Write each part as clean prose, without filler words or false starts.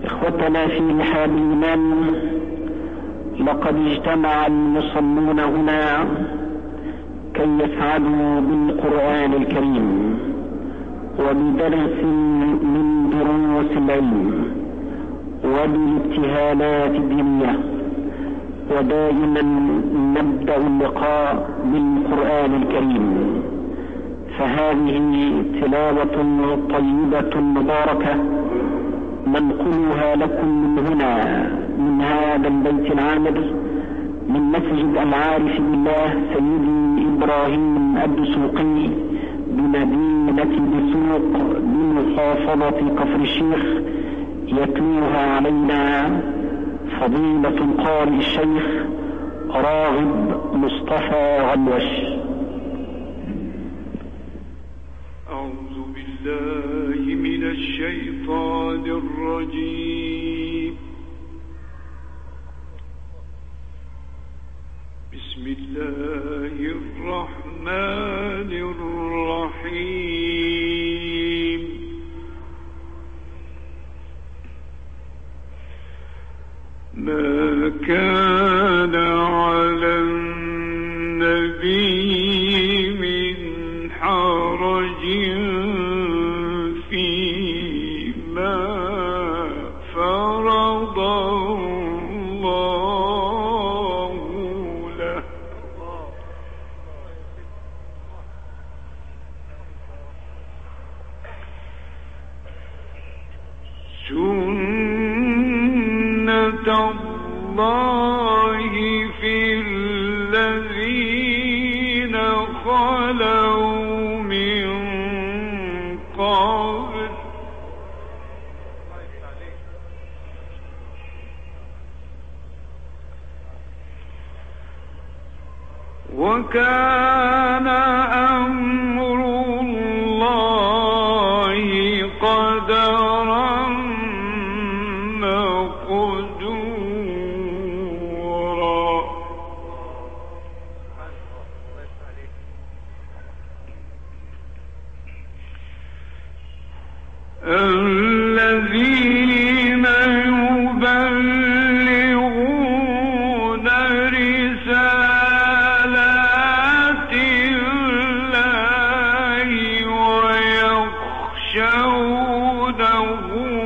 إخوتنا في رحاب الإيمان، لقد اجتمع المصلون هنا كي يسعدوا بالقرآن الكريم وبدرس من دروس العلم وبالابتهالات الدينية، ودائما نبدأ اللقاء بالقرآن الكريم، فهذه تلاوة طيبة مباركة ننقلها لكم من هنا، من هذا البيت العامر، من مسجد العارف بالله سيدي إبراهيم الدسوقي بمدينة دسوق بمحافظة كفر الشيخ، يتلوها علينا فضيلة القارئ الشيخ راغب مصطفى علوش. أعوذ بالله من الشيطان الرجيم. بسم الله الرحمن الرحيم. ما كان على النبي من حرج فيما فرض الله له، سنة الله في الذين خلوا من قبل، وكان أمر الله قدرا مقدورا. الذين يبلغون رسالات الله ويخشونه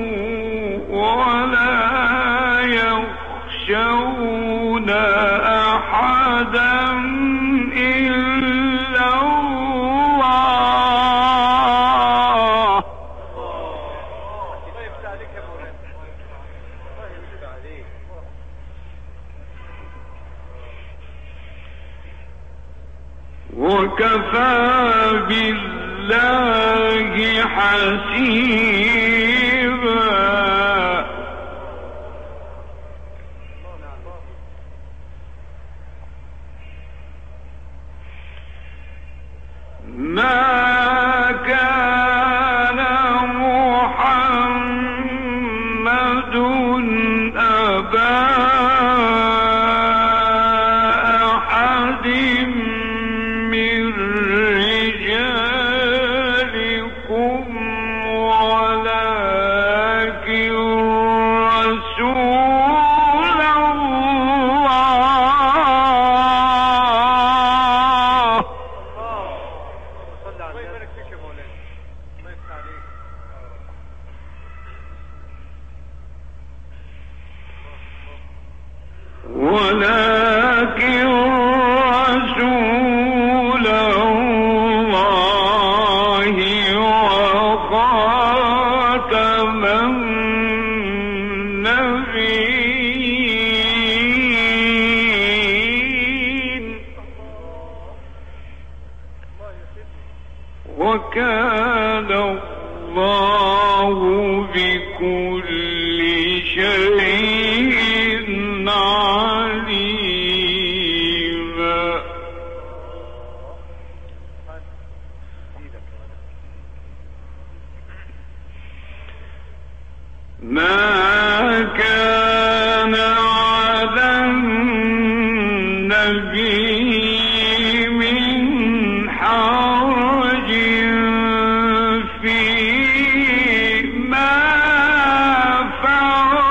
ولا يخشون أحدا إلا الله. وكفى بالله حسيبا. ما كان محمد أبا أحد من رجالكم ولكن رسول الله. ولكن رسول الله وخاتم النبيين، وكان الله بكل شيء عليما. ما كان على النبي من حرج فيما فرض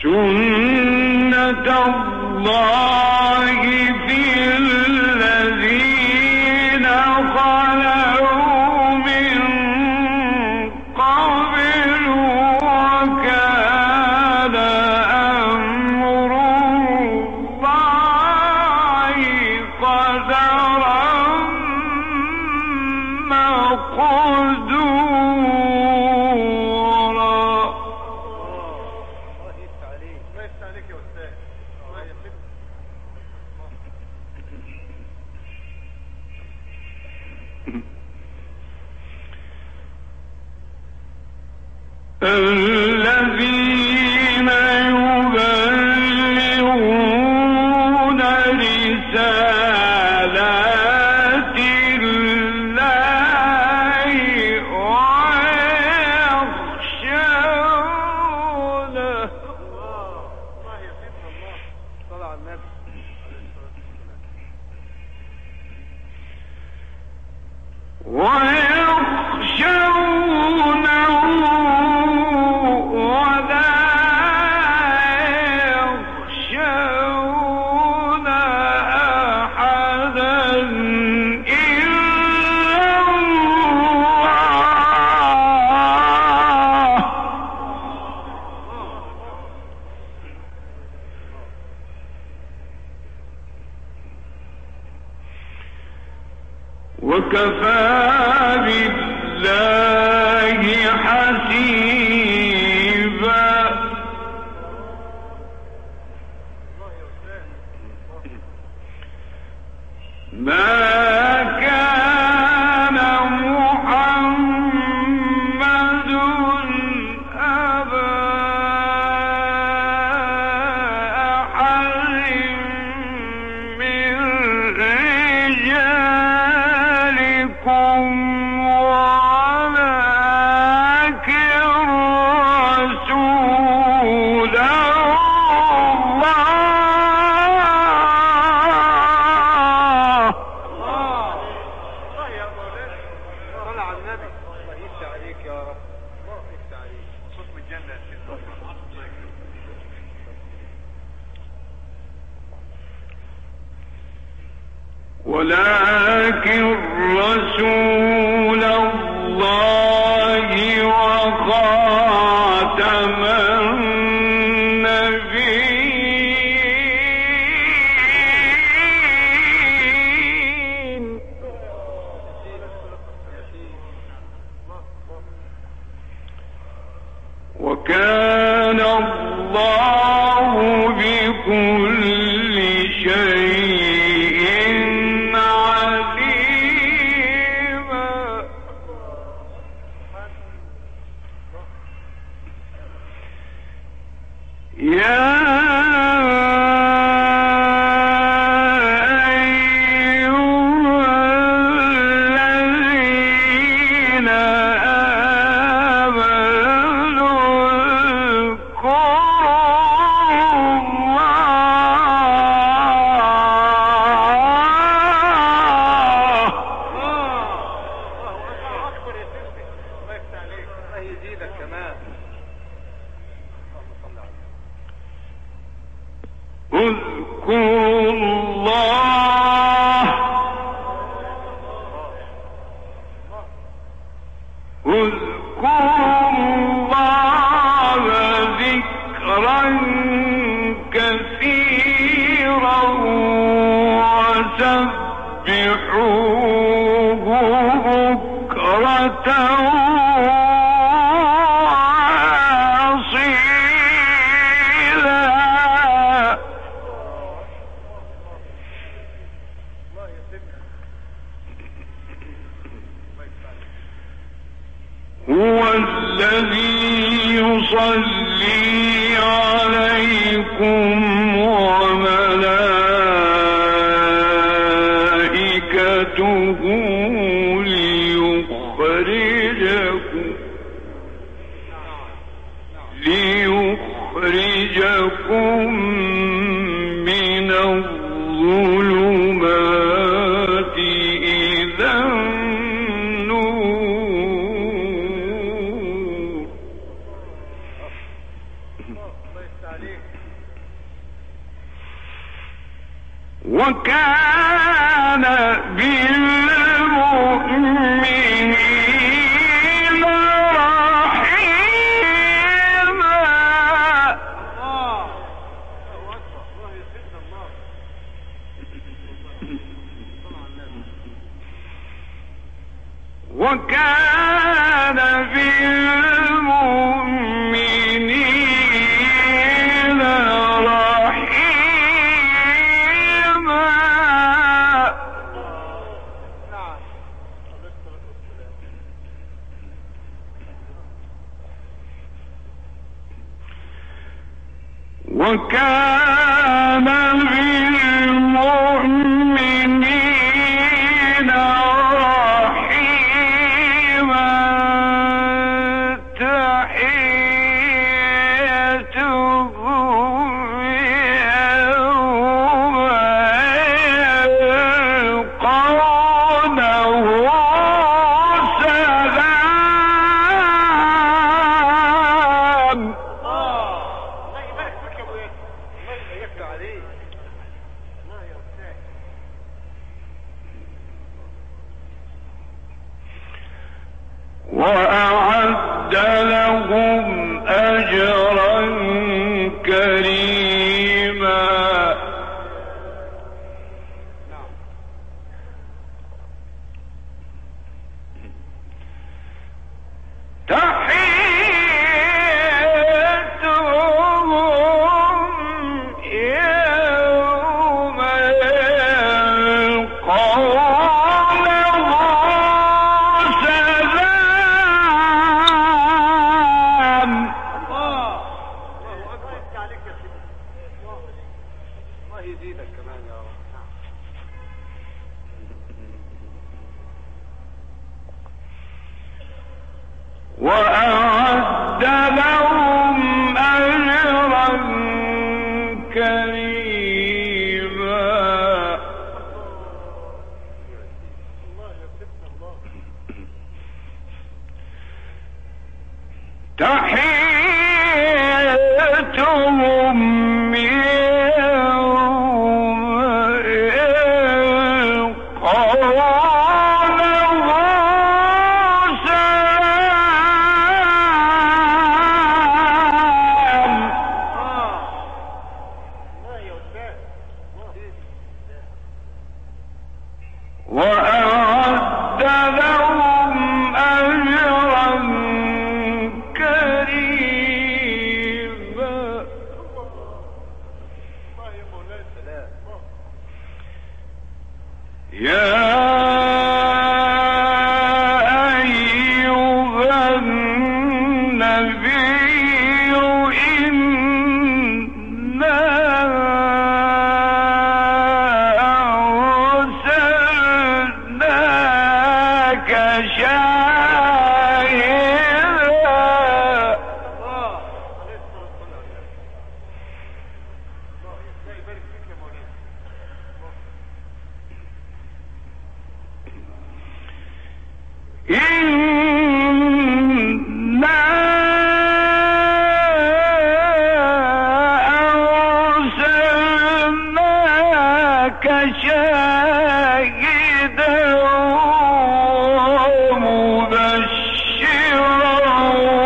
سنة الله في الذين خلوا من قبل وكان أمر الله قدرا مقدورا. الذين يبلغون رسالات الله ويخشونه وكفى بالله حسيبا. ما كان محمد أبا أحد من رجالكم ولكن رسول الله وخاتم النبيين. وكان الله بكل شيء عليما. يا اذكروا الله ذكرا كثيرا وسبحوه بكرة هو الذي يصلي عليكم وملائكته ليخرجكم من الظلمات إلى النور. وكان بالمؤمنين رحيما. وكان بالمؤمنين رحيما. تحيتهم يوم يلقونه سلام. وأعد لهم أجرا كريما. تحيتهم يوم يلقونه سلام. الله يزيدك كمان يا رب. وأعد لهم أجرا كريما. تحيتهم يوم يلقونه سلام. وأعد لهم أجرا كريما. يا أيها النبي إنا أرسلناك شاهدا. إنا أرسلناك شاهدا ومبشرا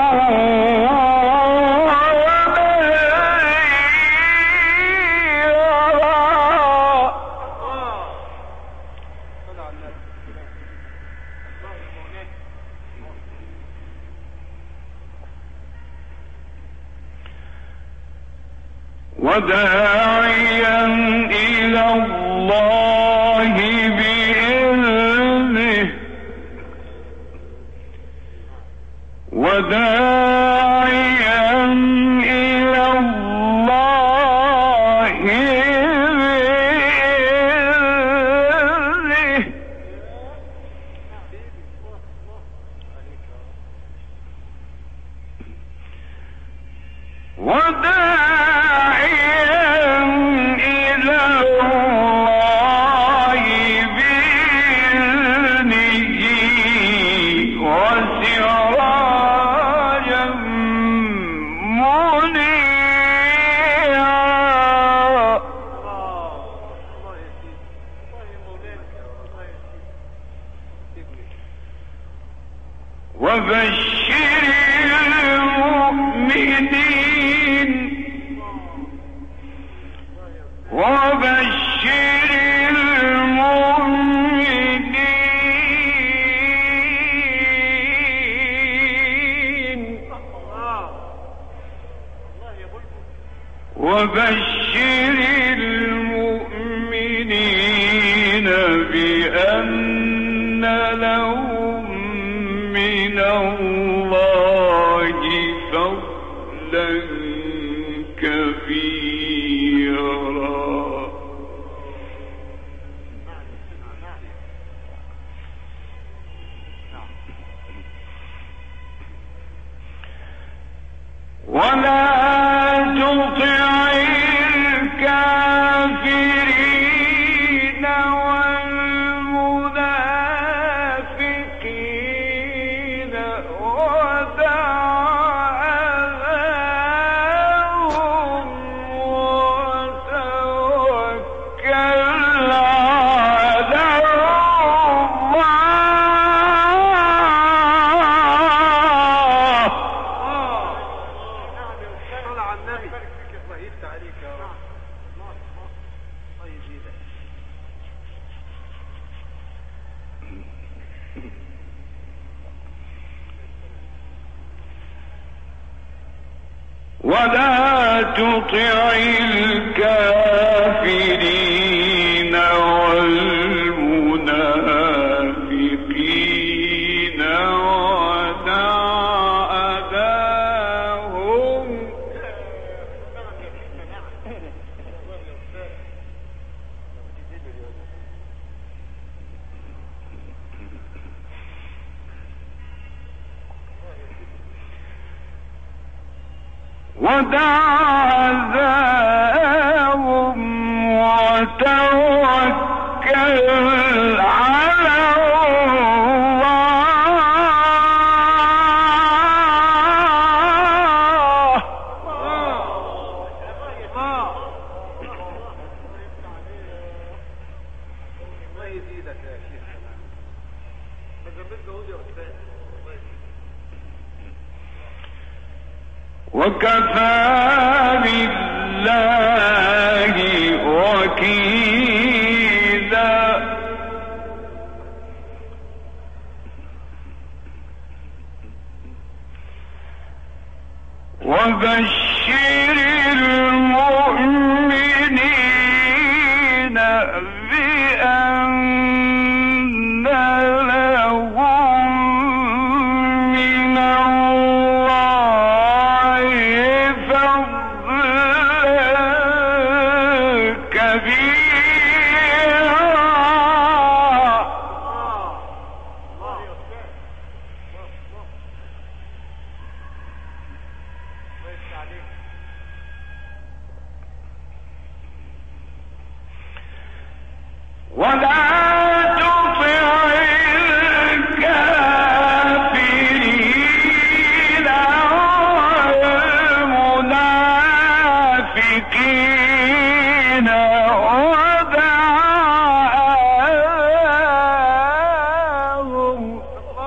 وداعيا إلى الله بإذنه. وداعيا إلى الله بإذنه. وداعيا إلى الله بإذنه وسراجا منيرا. وبشر المؤمنين. وبشر المؤمنين وبشر المؤمنين بأن لهم من الله فضلا كبيرا. ولا تطع الكافرين والمنافقين ودع أذاهم وتوكل على ولا تطع الكافرين والمنافقين ودع أذاهم وتوكل على وكفى بالله وكيلا. وبشر المؤمنين بأن لهم من الله فضلا كبيرا. ولا تطع الكافرين والمنافقين ودع أذاهم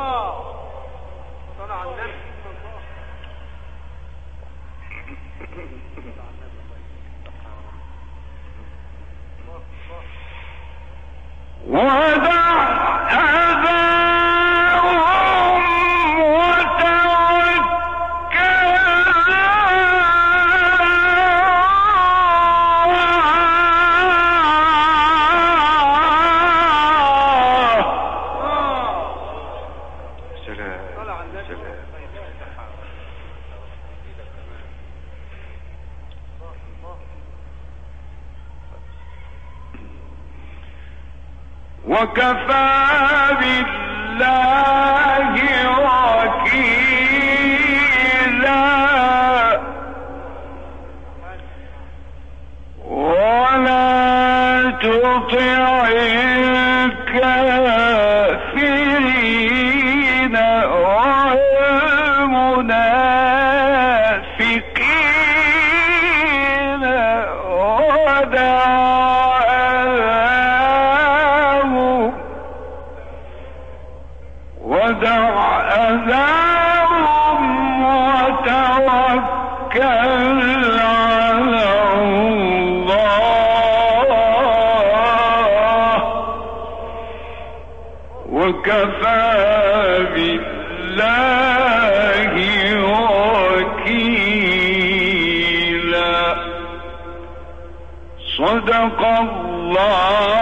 ودع أذاهم وكفى بالله وكيلا. ولا تطع الكافرين والمنافقين ودع أذاهم وتوكل على الله وكفى بالله وكيلا. الله